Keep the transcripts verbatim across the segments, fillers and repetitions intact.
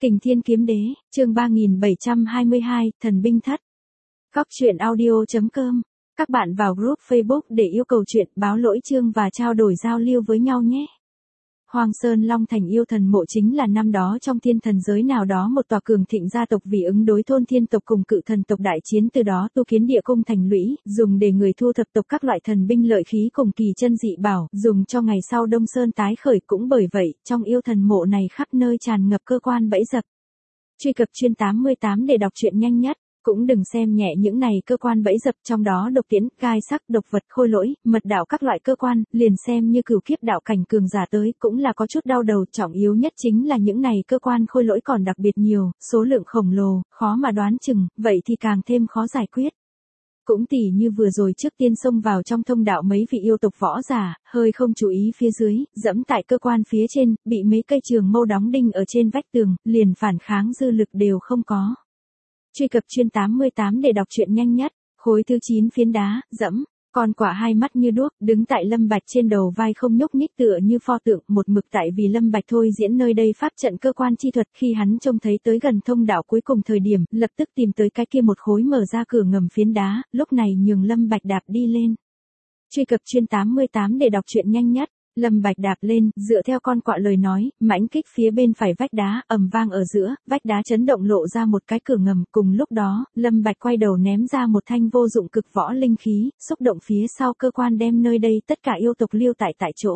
Kình Thiên Kiếm Đế, chương ba nghìn bảy trăm hai mươi hai, Thần Binh Thất. Góc truyện audio chấm com. Các bạn vào group Facebook để yêu cầu chuyện, báo lỗi chương và trao đổi giao lưu với nhau nhé. Hoàng Sơn Long Thành yêu thần mộ chính là năm đó trong thiên thần giới nào đó một tòa cường thịnh gia tộc vì ứng đối thôn thiên tộc cùng cự thần tộc đại chiến, từ đó tu kiến địa cung thành lũy, dùng để người thu thập tộc các loại thần binh lợi khí cùng kỳ chân dị bảo, dùng cho ngày sau Đông Sơn tái khởi. Cũng bởi vậy, trong yêu thần mộ này khắp nơi tràn ngập cơ quan bẫy dập. Truy cập chuyên tám mươi tám để đọc truyện nhanh nhất. Cũng đừng xem nhẹ những này cơ quan bẫy dập, trong đó độc tiễn, gai sắc, độc vật, khôi lỗi, mật đạo các loại cơ quan, liền xem như cửu kiếp đạo cảnh cường giả tới cũng là có chút đau đầu. Trọng yếu nhất chính là những này cơ quan khôi lỗi còn đặc biệt nhiều, số lượng khổng lồ, khó mà đoán chừng, vậy thì càng thêm khó giải quyết. Cũng tỉ như vừa rồi trước tiên xông vào trong thông đạo mấy vị yêu tộc võ giả, hơi không chú ý phía dưới, dẫm tại cơ quan phía trên, bị mấy cây trường mâu đóng đinh ở trên vách tường, liền phản kháng dư lực đều không có. Truy cập chuyên tám mươi tám để đọc truyện nhanh nhất. Khối thứ chín phiến đá, dẫm, con quả hai mắt như đuốc, đứng tại Lâm Bạch trên đầu vai không nhúc nhích tựa như pho tượng, một mực tại vì Lâm Bạch thôi diễn nơi đây pháp trận cơ quan chi thuật. Khi hắn trông thấy tới gần thông đạo cuối cùng thời điểm, lập tức tìm tới cái kia một khối mở ra cửa ngầm phiến đá, lúc này nhường Lâm Bạch đạp đi lên. Truy cập chuyên tám mươi tám để đọc truyện nhanh nhất. Lâm Bạch đạp lên, dựa theo con quạ lời nói, mãnh kích phía bên phải vách đá, ầm vang ở giữa, vách đá chấn động lộ ra một cái cửa ngầm. Cùng lúc đó, Lâm Bạch quay đầu ném ra một thanh vô dụng cực võ linh khí, xúc động phía sau cơ quan đem nơi đây tất cả yêu tộc liêu tại tại chỗ.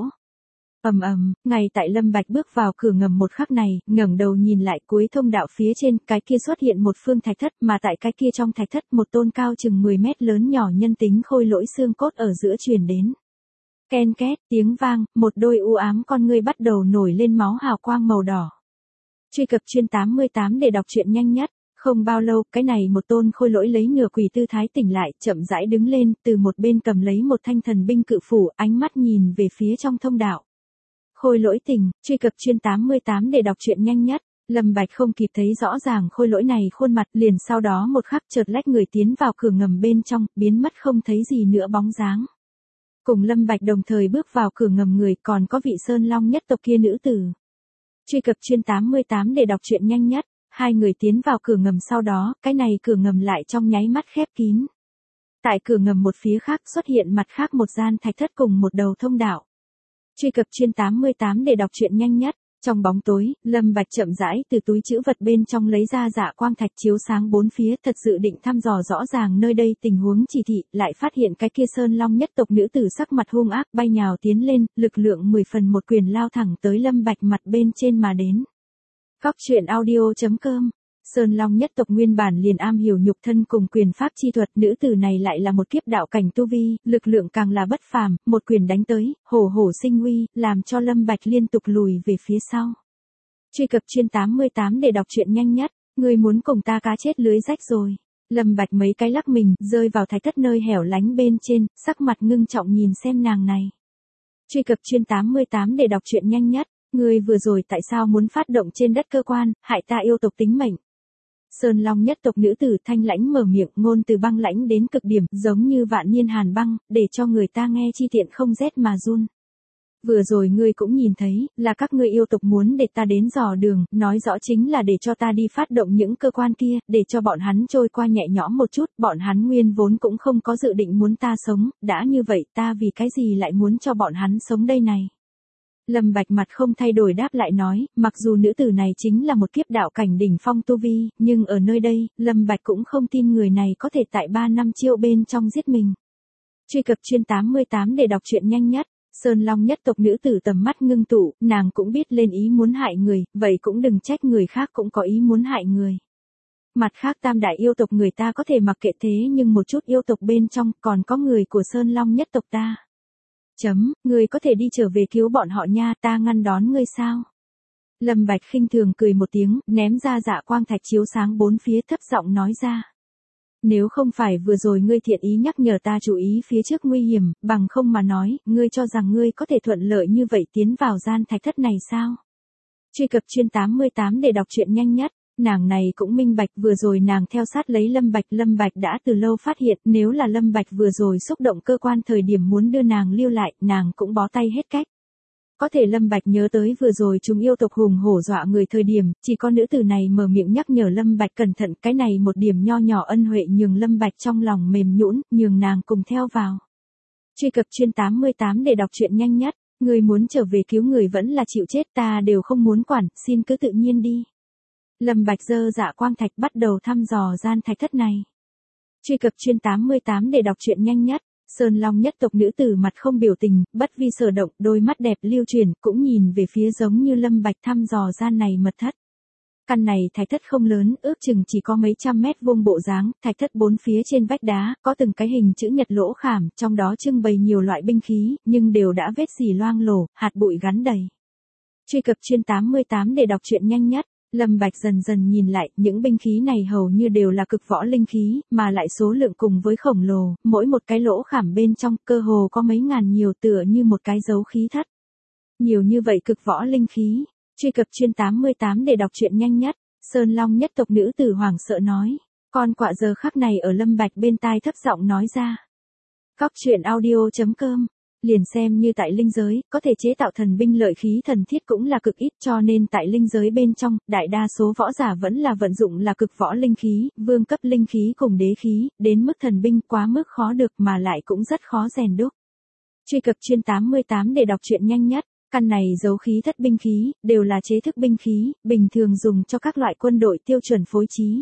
Ầm ầm, ngay tại Lâm Bạch bước vào cửa ngầm một khắc này, ngẩng đầu nhìn lại cuối thông đạo phía trên, cái kia xuất hiện một phương thạch thất, mà tại cái kia trong thạch thất một tôn cao chừng mười mét lớn nhỏ nhân tính khôi lỗi xương cốt ở giữa truyền đến. Ken két, tiếng vang, một đôi u ám con ngươi bắt đầu nổi lên máu hào quang màu đỏ. Truy cập chuyên tám mươi tám để đọc truyện nhanh nhất. Không bao lâu, cái này một tôn khôi lỗi lấy nửa quỷ tư thái tỉnh lại, chậm rãi đứng lên, từ một bên cầm lấy một thanh thần binh cự phủ, ánh mắt nhìn về phía trong thông đạo. Khôi lỗi tỉnh, truy cập chuyên tám mươi tám để đọc truyện nhanh nhất. Lâm Bạch không kịp thấy rõ ràng khôi lỗi này khuôn mặt, liền sau đó một khắc chợt lách người tiến vào cửa ngầm bên trong, biến mất không thấy gì nữa bóng dáng. Cùng Lâm Bạch đồng thời bước vào cửa ngầm người còn có vị Sơn Long nhất tộc kia nữ tử. Truy cập chuyên tám mươi tám để đọc truyện nhanh nhất. Hai người tiến vào cửa ngầm, sau đó, cái này cửa ngầm lại trong nháy mắt khép kín. Tại cửa ngầm một phía khác xuất hiện mặt khác một gian thạch thất cùng một đầu thông đạo. Truy cập chuyên tám mươi tám để đọc truyện nhanh nhất. Trong bóng tối, Lâm Bạch chậm rãi từ túi trữ vật bên trong lấy ra dạ quang thạch chiếu sáng bốn phía, thật dự định thăm dò rõ ràng nơi đây tình huống chỉ thị, lại phát hiện cái kia Sơn Long nhất tộc nữ tử sắc mặt hung ác bay nhào tiến lên, lực lượng mười phần một quyền lao thẳng tới Lâm Bạch mặt bên trên mà đến. Góc truyện audio chấm com. Sơn Long nhất tộc nguyên bản liền am hiểu nhục thân cùng quyền pháp chi thuật, nữ tử này lại là một kiếp đạo cảnh tu vi, lực lượng càng là bất phàm, một quyền đánh tới, hổ hổ sinh uy, làm cho Lâm Bạch liên tục lùi về phía sau. Truy cập chuyên tám mươi tám để đọc truyện nhanh nhất. Ngươi muốn cùng ta cá chết lưới rách rồi. Lâm Bạch mấy cái lắc mình, rơi vào thạch thất nơi hẻo lánh bên trên, sắc mặt ngưng trọng nhìn xem nàng này. Truy cập chuyên tám mươi tám để đọc truyện nhanh nhất. Ngươi vừa rồi tại sao muốn phát động trên đất cơ quan, hại ta yêu tộc tính mệnh? Sơn Long nhất tộc nữ tử thanh lãnh mở miệng, ngôn từ băng lãnh đến cực điểm, giống như vạn niên hàn băng, để cho người ta nghe chi tiện không rét mà run. Vừa rồi ngươi cũng nhìn thấy, là các ngươi yêu tộc muốn để ta đến dò đường, nói rõ chính là để cho ta đi phát động những cơ quan kia, để cho bọn hắn trôi qua nhẹ nhõm một chút, bọn hắn nguyên vốn cũng không có dự định muốn ta sống, đã như vậy ta vì cái gì lại muốn cho bọn hắn sống đây này? Lâm Bạch mặt không thay đổi đáp lại nói, mặc dù nữ tử này chính là một kiếp đạo cảnh đỉnh phong tu vi, nhưng ở nơi đây, Lâm Bạch cũng không tin người này có thể tại ba năm chiêu bên trong giết mình. Truy cập chuyên tám mươi tám để đọc truyện nhanh nhất. Sơn Long nhất tộc nữ tử tầm mắt ngưng tụ, nàng cũng biết lên ý muốn hại người, vậy cũng đừng trách người khác cũng có ý muốn hại người. Mặt khác tam đại yêu tộc người ta có thể mặc kệ thế, nhưng một chút yêu tộc bên trong còn có người của Sơn Long nhất tộc ta. Chấm, ngươi có thể đi trở về cứu bọn họ nha, ta ngăn đón ngươi sao? Lâm Bạch khinh thường cười một tiếng, ném ra dạ quang thạch chiếu sáng bốn phía, thấp giọng nói ra. Nếu không phải vừa rồi ngươi thiện ý nhắc nhở ta chú ý phía trước nguy hiểm, bằng không mà nói, ngươi cho rằng ngươi có thể thuận lợi như vậy tiến vào gian thạch thất này sao? Truy cập chuyên tám mươi tám để đọc truyện nhanh nhất. Nàng này cũng minh bạch, vừa rồi nàng theo sát lấy Lâm Bạch, Lâm Bạch đã từ lâu phát hiện, nếu là Lâm Bạch vừa rồi xúc động cơ quan thời điểm muốn đưa nàng lưu lại, nàng cũng bó tay hết cách. Có thể Lâm Bạch nhớ tới vừa rồi chúng yêu tộc hùng hổ dọa người thời điểm, chỉ có nữ tử này mở miệng nhắc nhở Lâm Bạch cẩn thận, cái này một điểm nho nhỏ ân huệ nhường Lâm Bạch trong lòng mềm nhũn, nhường nàng cùng theo vào. Truy cập chuyên tám mươi tám để đọc truyện nhanh nhất, người muốn trở về cứu người vẫn là chịu chết ta đều không muốn quản, xin cứ tự nhiên đi. Lâm Bạch giơ dạ quang thạch bắt đầu thăm dò gian thạch thất này. Truy cập chuyên tám mươi tám để đọc truyện nhanh nhất. Sơn Long nhất tộc nữ tử mặt không biểu tình, bất vi sở động, đôi mắt đẹp lưu chuyển, cũng nhìn về phía giống như Lâm Bạch thăm dò gian này mật thất. Căn này thạch thất không lớn, ước chừng chỉ có mấy trăm mét vuông bộ dáng, thạch thất bốn phía trên vách đá, có từng cái hình chữ nhật lỗ khảm, trong đó trưng bày nhiều loại binh khí, nhưng đều đã vết xì loang lổ, hạt bụi gắn đầy. Truy cập chuyên tám mươi tám để đọc truyện nhanh nhất. Lâm Bạch dần dần nhìn lại, những binh khí này hầu như đều là cực võ linh khí, mà lại số lượng cùng với khổng lồ, mỗi một cái lỗ khảm bên trong cơ hồ có mấy ngàn nhiều, tựa như một cái dấu khí thất. Nhiều như vậy cực võ linh khí. Truy cập chuyên tám mươi tám để đọc truyện nhanh nhất. Sơn Long nhất tộc nữ tử hoảng sợ nói. Con quạ giờ khắc này ở Lâm Bạch bên tai thấp giọng nói ra. Cóc truyện audio chấm com. Liền xem như tại linh giới, có thể chế tạo thần binh lợi khí thần thiết cũng là cực ít, cho nên tại linh giới bên trong, đại đa số võ giả vẫn là vận dụng là cực võ linh khí, vương cấp linh khí cùng đế khí, đến mức thần binh quá mức khó được mà lại cũng rất khó rèn đúc. Truy cập chuyên tám mươi tám để đọc truyện nhanh nhất. Căn này dấu khí thất binh khí, đều là chế thức binh khí, bình thường dùng cho các loại quân đội tiêu chuẩn phối trí.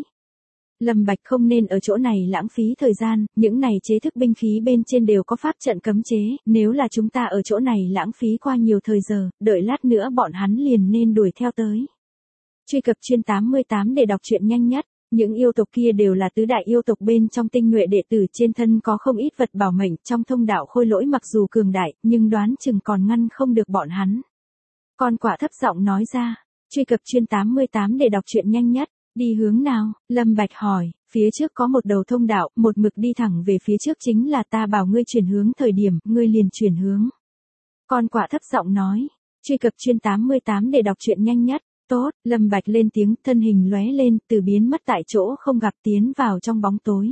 Lâm Bạch không nên ở chỗ này lãng phí thời gian, những này chế thức binh khí bên trên đều có pháp trận cấm chế, nếu là chúng ta ở chỗ này lãng phí qua nhiều thời giờ, đợi lát nữa bọn hắn liền nên đuổi theo tới. Truy cập chuyên tám mươi tám để đọc truyện nhanh nhất. Những yêu tộc kia đều là tứ đại yêu tộc bên trong tinh nhuệ đệ tử, trên thân có không ít vật bảo mệnh, trong thông đạo khôi lỗi mặc dù cường đại, nhưng đoán chừng còn ngăn không được bọn hắn. Con quạ thấp giọng nói ra. Truy cập chuyên tám mươi tám để đọc truyện nhanh nhất. Đi hướng nào? Lâm Bạch hỏi. Phía trước có một đầu thông đạo, một mực đi thẳng về phía trước chính là ta bảo ngươi chuyển hướng thời điểm, ngươi liền chuyển hướng. Con quạ thấp giọng nói. Truy cập chuyên tám mươi tám để đọc truyện nhanh nhất. Tốt, Lâm Bạch lên tiếng, thân hình lóe lên, từ biến mất tại chỗ không gặp tiến vào trong bóng tối.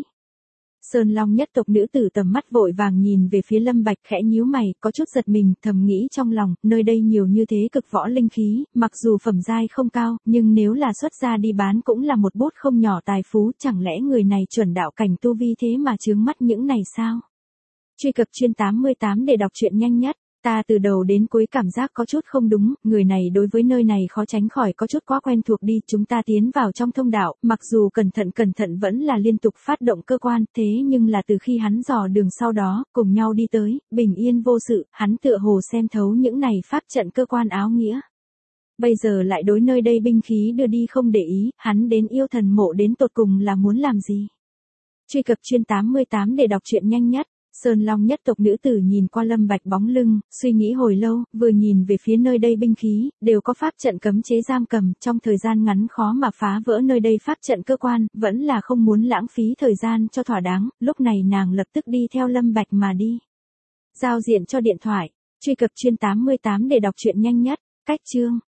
Sơn Long nhất tộc nữ tử tầm mắt vội vàng nhìn về phía Lâm Bạch, khẽ nhíu mày, có chút giật mình, thầm nghĩ trong lòng, nơi đây nhiều như thế cực võ linh khí, mặc dù phẩm giai không cao, nhưng nếu là xuất ra đi bán cũng là một bút không nhỏ tài phú, chẳng lẽ người này chuẩn đạo cảnh tu vi thế mà chướng mắt những này sao? Truy cập chuyên tám mươi tám để đọc truyện nhanh nhất. Ta từ đầu đến cuối cảm giác có chút không đúng, người này đối với nơi này khó tránh khỏi có chút quá quen thuộc đi, chúng ta tiến vào trong thông đạo, mặc dù cẩn thận cẩn thận vẫn là liên tục phát động cơ quan, thế nhưng là từ khi hắn dò đường sau đó, cùng nhau đi tới, bình yên vô sự, hắn tựa hồ xem thấu những này pháp trận cơ quan áo nghĩa. Bây giờ lại đối nơi đây binh khí đưa đi không để ý, hắn đến yêu thần mộ đến tột cùng là muốn làm gì? Truy cập chuyên tám mươi tám để đọc truyện nhanh nhất. Sơn Long nhất tộc nữ tử nhìn qua Lâm Bạch bóng lưng, suy nghĩ hồi lâu, vừa nhìn về phía nơi đây binh khí, đều có pháp trận cấm chế giam cầm, trong thời gian ngắn khó mà phá vỡ nơi đây pháp trận cơ quan, vẫn là không muốn lãng phí thời gian cho thỏa đáng, lúc này nàng lập tức đi theo Lâm Bạch mà đi. Giao diện cho điện thoại, truy cập chuyên tám mươi tám để đọc truyện nhanh nhất, cách chương.